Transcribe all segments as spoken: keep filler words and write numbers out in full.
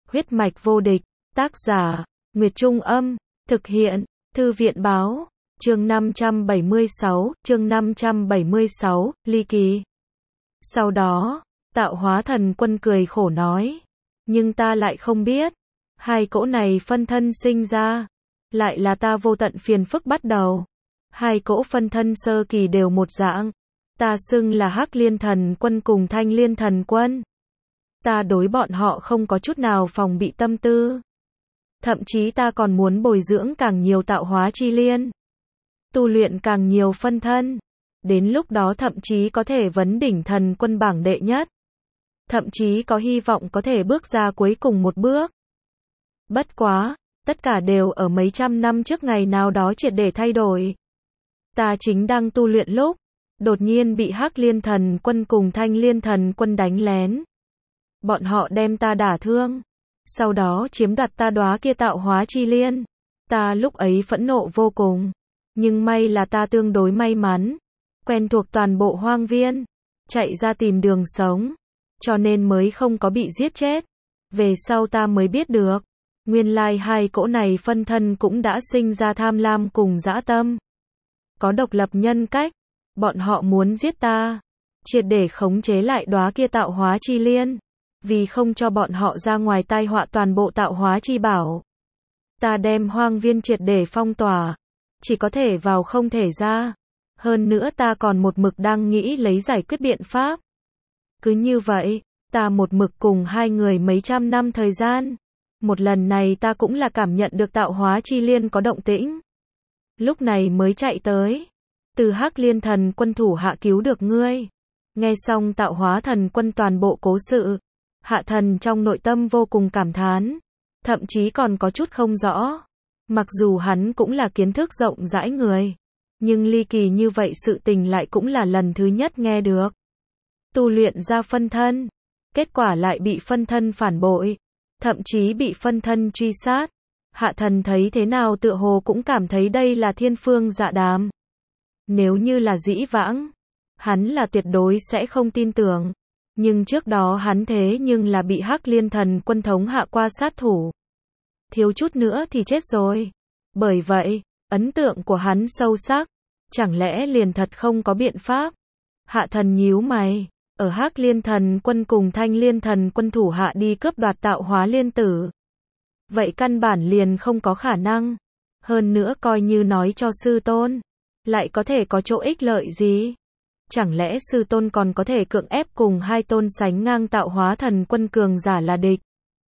Huyết mạch vô địch, tác giả, Nguyệt Trung Âm, thực hiện, Thư viện Báo, chương năm trăm bảy mươi sáu, chương năm trăm bảy mươi sáu, ly kỳ. Sau đó, Tạo Hóa Thần Quân cười khổ nói, nhưng ta lại không biết, hai cỗ này phân thân sinh ra, lại là ta vô tận phiền phức bắt đầu. Hai cỗ phân thân sơ kỳ đều một dạng, ta xưng là Hắc Liên Thần Quân cùng Thanh Liên Thần Quân. Ta đối bọn họ không có chút nào phòng bị tâm tư. Thậm chí ta còn muốn bồi dưỡng càng nhiều tạo hóa chi liên. Tu luyện càng nhiều phân thân. Đến lúc đó thậm chí có thể vấn đỉnh thần quân bảng đệ nhất. Thậm chí có hy vọng có thể bước ra cuối cùng một bước. Bất quá, tất cả đều ở mấy trăm năm trước ngày nào đó triệt để thay đổi. Ta chính đang tu luyện lúc, đột nhiên bị Hắc Liên Thần Quân cùng Thanh Liên Thần Quân đánh lén. Bọn họ đem ta đả thương, sau đó chiếm đoạt ta đóa kia tạo hóa chi liên. Ta lúc ấy phẫn nộ vô cùng, nhưng may là ta tương đối may mắn, quen thuộc toàn bộ hoang viên, chạy ra tìm đường sống, cho nên mới không có bị giết chết. Về sau ta mới biết được, nguyên lai hai cỗ này phân thân cũng đã sinh ra tham lam cùng dã tâm, có độc lập nhân cách. Bọn họ muốn giết ta, triệt để khống chế lại đóa kia tạo hóa chi liên. Vì không cho bọn họ ra ngoài tai họa toàn bộ tạo hóa chi bảo, ta đem hoang viên triệt để phong tỏa, chỉ có thể vào không thể ra. Hơn nữa ta còn một mực đang nghĩ lấy giải quyết biện pháp. Cứ như vậy, ta một mực cùng hai người mấy trăm năm thời gian. Một lần này ta cũng là cảm nhận được tạo hóa chi liên có động tĩnh, lúc này mới chạy tới. Từ Hắc Liên Thần Quân thủ hạ cứu được ngươi. Nghe xong Tạo Hóa Thần Quân toàn bộ cố sự, Hạ Thần trong nội tâm vô cùng cảm thán, thậm chí còn có chút không rõ. Mặc dù hắn cũng là kiến thức rộng rãi người, nhưng ly kỳ như vậy sự tình lại cũng là lần thứ nhất nghe được. Tu luyện ra phân thân, kết quả lại bị phân thân phản bội, thậm chí bị phân thân truy sát. Hạ Thần thấy thế nào tựa hồ cũng cảm thấy đây là thiên phương dạ đàm. Nếu như là dĩ vãng, hắn là tuyệt đối sẽ không tin tưởng. Nhưng trước đó hắn thế nhưng là bị Hắc Liên Thần Quân thống hạ qua sát thủ. Thiếu chút nữa thì chết rồi. Bởi vậy, ấn tượng của hắn sâu sắc. Chẳng lẽ liền thật không có biện pháp? Hạ Thần nhíu mày. Ở Hắc Liên Thần Quân cùng Thanh Liên Thần Quân thủ hạ đi cướp đoạt tạo hóa liên tử. Vậy căn bản liền không có khả năng. Hơn nữa coi như nói cho sư tôn, lại có thể có chỗ ích lợi gì? Chẳng lẽ sư tôn còn có thể cưỡng ép cùng hai tôn sánh ngang Tạo Hóa Thần Quân cường giả là địch?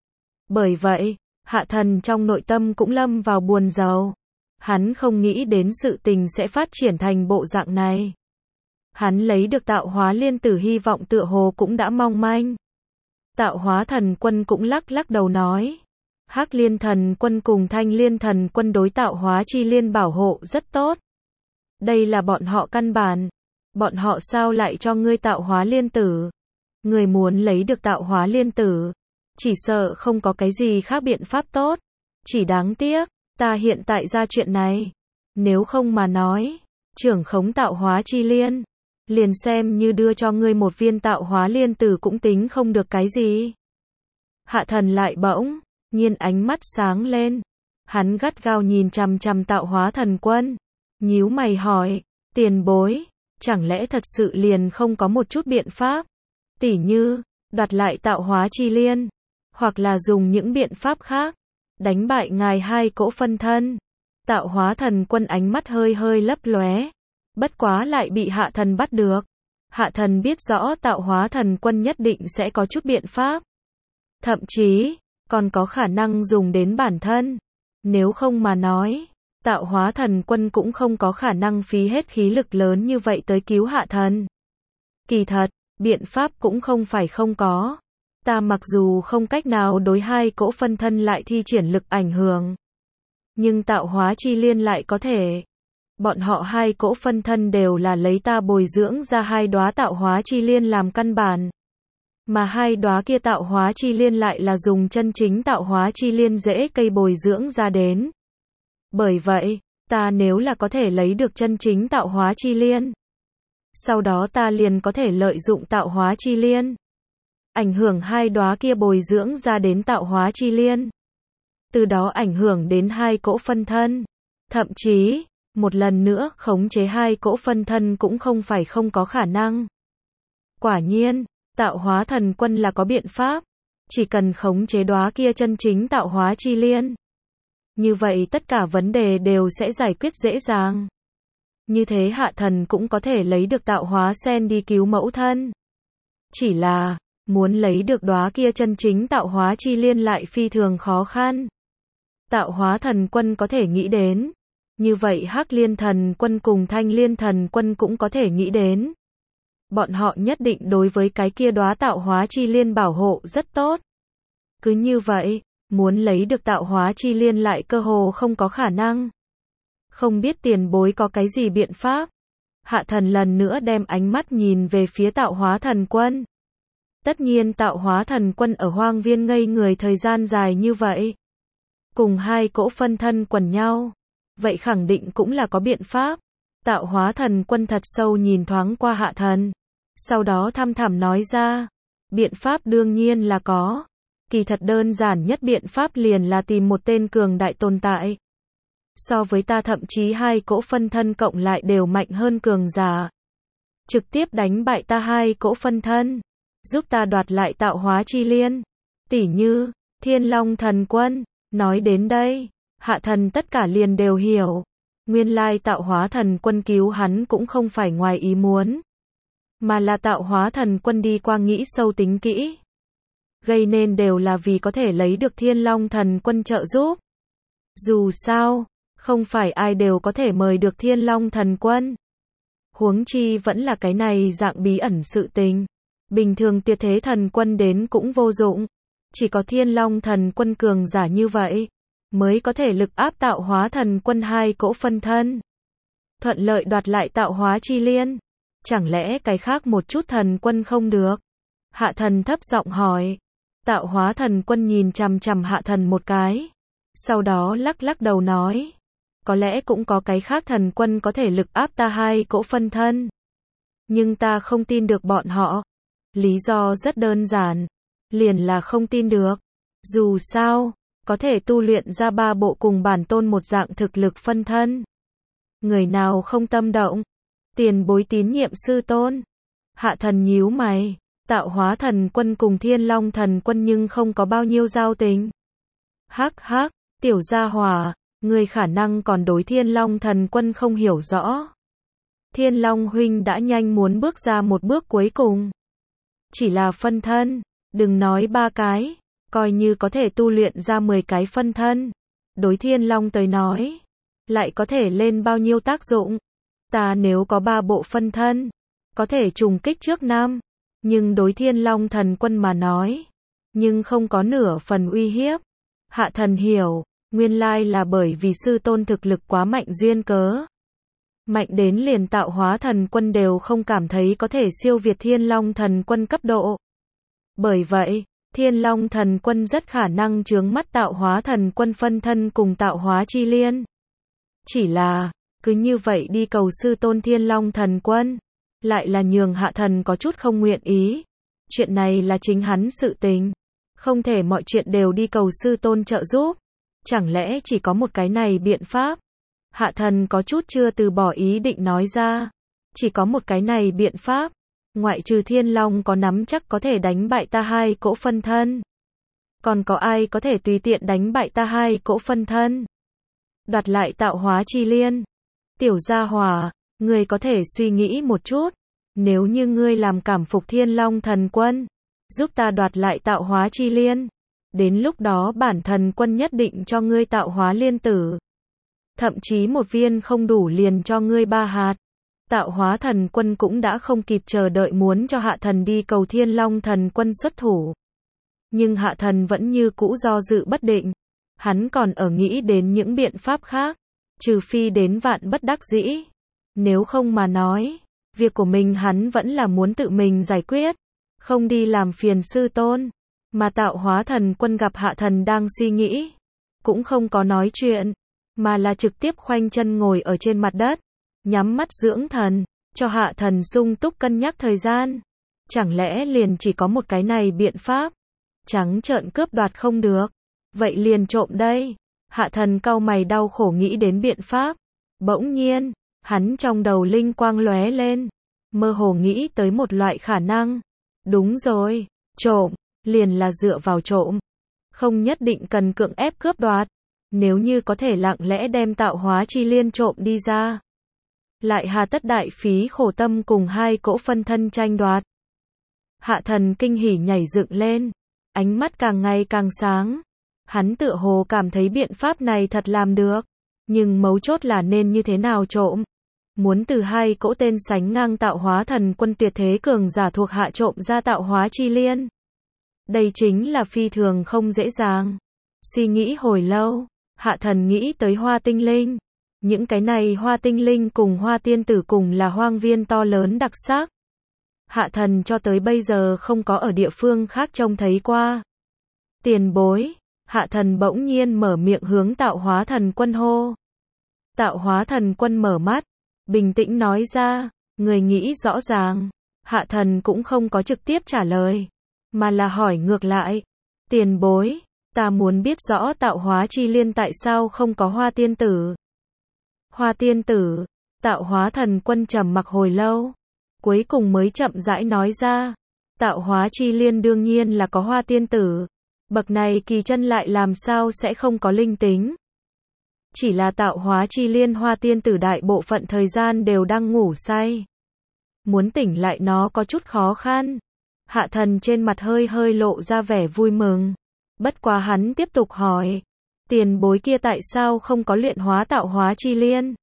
Bởi vậy, Hạ Thần trong nội tâm cũng lâm vào buồn rầu. Hắn không nghĩ đến sự tình sẽ phát triển thành bộ dạng này. Hắn lấy được tạo hóa liên tử hy vọng tựa hồ cũng đã mong manh. Tạo Hóa Thần Quân cũng lắc lắc đầu nói, Hắc Liên Thần Quân cùng Thanh Liên Thần Quân đối tạo hóa chi liên bảo hộ rất tốt. Đây là bọn họ căn bản. Bọn họ sao lại cho ngươi tạo hóa liên tử? Ngươi muốn lấy được tạo hóa liên tử, chỉ sợ không có cái gì khác biện pháp tốt. Chỉ đáng tiếc, ta hiện tại ra chuyện này. Nếu không mà nói, trưởng khống tạo hóa chi liên, liền xem như đưa cho ngươi một viên tạo hóa liên tử cũng tính không được cái gì. Hạ Thần lại bỗng nhiên ánh mắt sáng lên. Hắn gắt gao nhìn chằm chằm Tạo Hóa Thần Quân, nhíu mày hỏi, tiền bối, chẳng lẽ thật sự liền không có một chút biện pháp? Tỉ như, đoạt lại tạo hóa chi liên, hoặc là dùng những biện pháp khác, đánh bại ngài hai cỗ phân thân. Tạo Hóa Thần Quân ánh mắt hơi hơi lấp lóe, bất quá lại bị Hạ Thần bắt được. Hạ Thần biết rõ Tạo Hóa Thần Quân nhất định sẽ có chút biện pháp. Thậm chí, còn có khả năng dùng đến bản thân. Nếu không mà nói, Tạo Hóa Thần Quân cũng không có khả năng phí hết khí lực lớn như vậy tới cứu Hạ Thần. Kỳ thật, biện pháp cũng không phải không có. Ta mặc dù không cách nào đối hai cỗ phân thân lại thi triển lực ảnh hưởng, nhưng tạo hóa chi liên lại có thể. Bọn họ hai cỗ phân thân đều là lấy ta bồi dưỡng ra hai đóa tạo hóa chi liên làm căn bản. Mà hai đóa kia tạo hóa chi liên lại là dùng chân chính tạo hóa chi liên rễ cây bồi dưỡng ra đến. Bởi vậy, ta nếu là có thể lấy được chân chính tạo hóa chi liên, sau đó ta liền có thể lợi dụng tạo hóa chi liên, ảnh hưởng hai đóa kia bồi dưỡng ra đến tạo hóa chi liên. Từ đó ảnh hưởng đến hai cỗ phân thân. Thậm chí, một lần nữa, khống chế hai cỗ phân thân cũng không phải không có khả năng. Quả nhiên, tạo hóa thần quân là có biện pháp. Chỉ cần khống chế đóa kia chân chính tạo hóa chi liên. Như vậy tất cả vấn đề đều sẽ giải quyết dễ dàng. Như thế hạ thần cũng có thể lấy được tạo hóa sen đi cứu mẫu thân. Chỉ là, muốn lấy được đóa kia chân chính tạo hóa chi liên lại phi thường khó khăn. Tạo hóa thần quân có thể nghĩ đến. Như vậy Hắc Liên thần quân cùng Thanh Liên thần quân cũng có thể nghĩ đến. Bọn họ nhất định đối với cái kia đóa tạo hóa chi liên bảo hộ rất tốt. Cứ như vậy, muốn lấy được tạo hóa chi liên lại cơ hồ không có khả năng. Không biết tiền bối có cái gì biện pháp? Hạ thần lần nữa đem ánh mắt nhìn về phía tạo hóa thần quân. Tất nhiên tạo hóa thần quân ở hoang viên ngây người thời gian dài như vậy. Cùng hai cỗ phân thân quần nhau. Vậy khẳng định cũng là có biện pháp. Tạo hóa thần quân thật sâu nhìn thoáng qua hạ thần. Sau đó thăm thẳm nói ra. Biện pháp đương nhiên là có. Kỳ thật đơn giản nhất biện pháp liền là tìm một tên cường đại tồn tại. So với ta thậm chí hai cỗ phân thân cộng lại đều mạnh hơn cường giả. Trực tiếp đánh bại ta hai cỗ phân thân. Giúp ta đoạt lại tạo hóa chi liên. Tỉ như, Thiên Long thần quân. Nói đến đây, hạ thần tất cả liền đều hiểu. Nguyên lai tạo hóa thần quân cứu hắn cũng không phải ngoài ý muốn. Mà là tạo hóa thần quân đi qua nghĩ sâu tính kỹ. Gây nên đều là vì có thể lấy được Thiên Long thần quân trợ giúp. Dù sao, không phải ai đều có thể mời được Thiên Long thần quân. Huống chi vẫn là cái này dạng bí ẩn sự tình. Bình thường tuyệt thế thần quân đến cũng vô dụng. Chỉ có Thiên Long thần quân cường giả như vậy, mới có thể lực áp tạo hóa thần quân hai cỗ phân thân. Thuận lợi đoạt lại tạo hóa chi liên. Chẳng lẽ cái khác một chút thần quân không được? Hạ thần thấp giọng hỏi. Tạo hóa thần quân nhìn chằm chằm hạ thần một cái. Sau đó lắc lắc đầu nói. Có lẽ cũng có cái khác thần quân có thể lực áp ta hai cỗ phân thân. Nhưng ta không tin được bọn họ. Lý do rất đơn giản. Liền là không tin được. Dù sao, có thể tu luyện ra ba bộ cùng bản tôn một dạng thực lực phân thân. Người nào không tâm động? Tiền bối tín nhiệm sư tôn. Hạ thần nhíu mày. Tạo hóa thần quân cùng Thiên Long thần quân nhưng không có bao nhiêu giao tình. Hắc hắc, tiểu gia hỏa, người khả năng còn đối Thiên Long thần quân không hiểu rõ. Thiên Long huynh đã nhanh muốn bước ra một bước cuối cùng. Chỉ là phân thân, đừng nói ba cái, coi như có thể tu luyện ra mười cái phân thân. Đối Thiên Long tới nói, lại có thể lên bao nhiêu tác dụng. Ta nếu có ba bộ phân thân, có thể trùng kích trước năm. Nhưng đối Thiên Long thần quân mà nói, nhưng không có nửa phần uy hiếp. Hạ thần hiểu, nguyên lai là bởi vì sư tôn thực lực quá mạnh duyên cớ. Mạnh đến liền tạo hóa thần quân đều không cảm thấy có thể siêu việt Thiên Long thần quân cấp độ. Bởi vậy, Thiên Long thần quân rất khả năng chướng mắt tạo hóa thần quân phân thân cùng tạo hóa chi liên. Chỉ là, cứ như vậy đi cầu sư tôn Thiên Long thần quân, lại là nhường hạ thần có chút không nguyện ý. Chuyện này là chính hắn sự tình. Không thể mọi chuyện đều đi cầu sư tôn trợ giúp. Chẳng lẽ chỉ có một cái này biện pháp? Hạ thần có chút chưa từ bỏ ý định nói ra. Chỉ có một cái này biện pháp. Ngoại trừ Thiên Long có nắm chắc có thể đánh bại ta hai cỗ phân thân. Còn có ai có thể tùy tiện đánh bại ta hai cỗ phân thân? Đoạt lại tạo hóa chi liên. Tiểu gia hỏa, ngươi có thể suy nghĩ một chút. Nếu như ngươi làm cảm phục Thiên Long thần quân, giúp ta đoạt lại tạo hóa chi liên. Đến lúc đó bản thần quân nhất định cho ngươi tạo hóa liên tử. Thậm chí một viên không đủ liền cho ngươi ba hạt. Tạo hóa thần quân cũng đã không kịp chờ đợi muốn cho hạ thần đi cầu Thiên Long thần quân xuất thủ. Nhưng hạ thần vẫn như cũ do dự bất định. Hắn còn ở nghĩ đến những biện pháp khác. Trừ phi đến vạn bất đắc dĩ. Nếu không mà nói, việc của mình hắn vẫn là muốn tự mình giải quyết. Không đi làm phiền sư tôn. Mà tạo hóa thần quân gặp hạ thần đang suy nghĩ. Cũng không có nói chuyện. Mà là trực tiếp khoanh chân ngồi ở trên mặt đất. Nhắm mắt dưỡng thần. Cho hạ thần sung túc cân nhắc thời gian. Chẳng lẽ liền chỉ có một cái này biện pháp? Trắng trợn cướp đoạt không được. Vậy liền trộm đây. Hạ thần cau mày đau khổ nghĩ đến biện pháp. Bỗng nhiên, hắn trong đầu linh quang lóe lên. Mơ hồ nghĩ tới một loại khả năng. Đúng rồi, trộm, liền là dựa vào trộm. Không nhất định cần cưỡng ép cướp đoạt. Nếu như có thể lặng lẽ đem tạo hóa chi liên trộm đi ra. Lại hà tất đại phí khổ tâm cùng hai cỗ phân thân tranh đoạt. Hạ thần kinh hỉ nhảy dựng lên. Ánh mắt càng ngày càng sáng. Hắn tựa hồ cảm thấy biện pháp này thật làm được. Nhưng mấu chốt là nên như thế nào trộm. Muốn từ hai cỗ tên sánh ngang tạo hóa thần quân tuyệt thế cường giả thuộc hạ trộm ra tạo hóa chi liên. Đây chính là phi thường không dễ dàng. Suy nghĩ hồi lâu, hạ thần nghĩ tới hoa tinh linh. Những cái này hoa tinh linh cùng hoa tiên tử cùng là hoang viên to lớn đặc sắc. Hạ thần cho tới bây giờ không có ở địa phương khác trông thấy qua. Tiền bối, hạ thần bỗng nhiên mở miệng hướng tạo hóa thần quân hô. Tạo hóa thần quân mở mắt, bình tĩnh nói ra, người nghĩ rõ ràng. Hạ thần cũng không có trực tiếp trả lời, mà là hỏi ngược lại. Tiền bối, ta muốn biết rõ tạo hóa chi liên tại sao không có hoa tiên tử. Hoa tiên tử, tạo hóa thần quân trầm mặc hồi lâu. Cuối cùng mới chậm rãi nói ra. Tạo hóa chi liên đương nhiên là có hoa tiên tử. Bậc này kỳ chân lại làm sao sẽ không có linh tính. Chỉ là tạo hóa chi liên hoa tiên tử đại bộ phận thời gian đều đang ngủ say. Muốn tỉnh lại nó có chút khó khăn. Hạ thần trên mặt hơi hơi lộ ra vẻ vui mừng. Bất quá hắn tiếp tục hỏi. Tiền bối kia tại sao không có luyện hóa tạo hóa chi liên?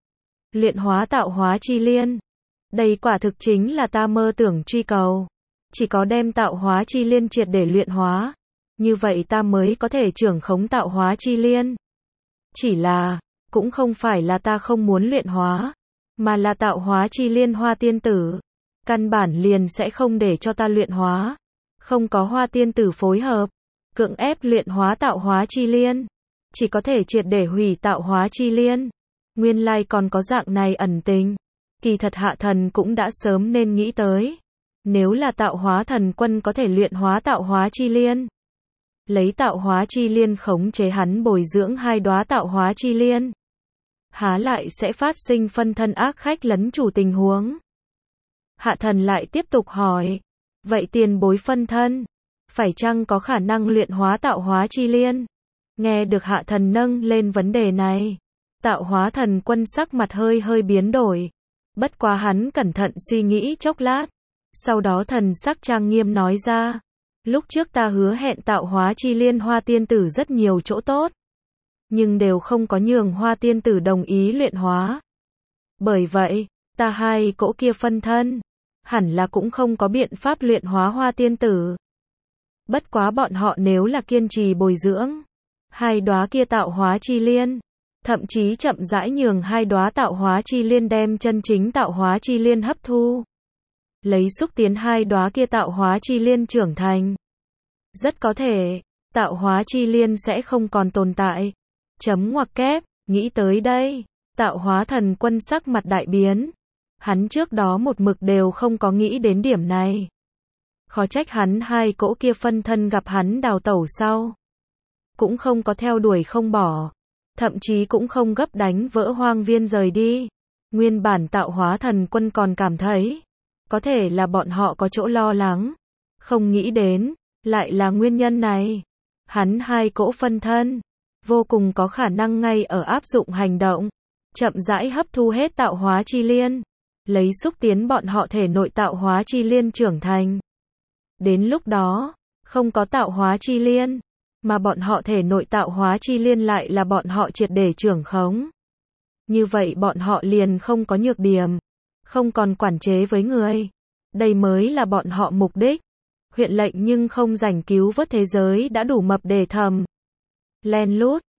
Luyện hóa tạo hóa chi liên. Đây quả thực chính là ta mơ tưởng truy cầu. Chỉ có đem tạo hóa chi liên triệt để luyện hóa. Như vậy ta mới có thể trưởng khống tạo hóa chi liên. Chỉ là, cũng không phải là ta không muốn luyện hóa. Mà là tạo hóa chi liên hoa tiên tử. Căn bản liền sẽ không để cho ta luyện hóa. Không có hoa tiên tử phối hợp. Cưỡng ép luyện hóa tạo hóa chi liên. Chỉ có thể triệt để hủy tạo hóa chi liên. Nguyên lai còn có dạng này ẩn tình. Kỳ thật hạ thần cũng đã sớm nên nghĩ tới. Nếu là tạo hóa thần quân có thể luyện hóa tạo hóa chi liên. Lấy tạo hóa chi liên khống chế hắn bồi dưỡng hai đóa tạo hóa chi liên. Há lại sẽ phát sinh phân thân ác khách lấn chủ tình huống. Hạ thần lại tiếp tục hỏi. Vậy tiền bối phân thân, phải chăng có khả năng luyện hóa tạo hóa chi liên? Nghe được hạ thần nâng lên vấn đề này. Tạo hóa thần quân sắc mặt hơi hơi biến đổi. Bất quá hắn cẩn thận suy nghĩ chốc lát. Sau đó thần sắc trang nghiêm nói ra. Lúc trước ta hứa hẹn tạo hóa chi liên hoa tiên tử rất nhiều chỗ tốt. Nhưng đều không có nhường hoa tiên tử đồng ý luyện hóa. Bởi vậy, ta hai cỗ kia phân thân. Hẳn là cũng không có biện pháp luyện hóa hoa tiên tử. Bất quá bọn họ nếu là kiên trì bồi dưỡng. Hai đóa kia tạo hóa chi liên. Thậm chí chậm rãi nhường hai đóa tạo hóa chi liên đem chân chính tạo hóa chi liên hấp thu. Lấy xúc tiến hai đóa kia tạo hóa chi liên trưởng thành. Rất có thể, tạo hóa chi liên sẽ không còn tồn tại. Chấm ngoặc kép, nghĩ tới đây, tạo hóa thần quân sắc mặt đại biến. Hắn trước đó một mực đều không có nghĩ đến điểm này. Khó trách hắn hai cỗ kia phân thân gặp hắn đào tẩu sau. Cũng không có theo đuổi không bỏ. Thậm chí cũng không gấp đánh vỡ hoang viên rời đi. Nguyên bản tạo hóa thần quân còn cảm thấy. Có thể là bọn họ có chỗ lo lắng. Không nghĩ đến, lại là nguyên nhân này. Hắn hai cỗ phân thân. Vô cùng có khả năng ngay ở áp dụng hành động. Chậm rãi hấp thu hết tạo hóa chi liên. Lấy xúc tiến bọn họ thể nội tạo hóa chi liên trưởng thành. Đến lúc đó, không có tạo hóa chi liên. Mà bọn họ thể nội tạo hóa chi liên lại là bọn họ triệt để trưởng khống. Như vậy bọn họ liền không có nhược điểm. Không còn quản chế với người. Đây mới là bọn họ mục đích. Huyện lệnh nhưng không giành cứu vớt thế giới đã đủ mập để thầm. Len lút.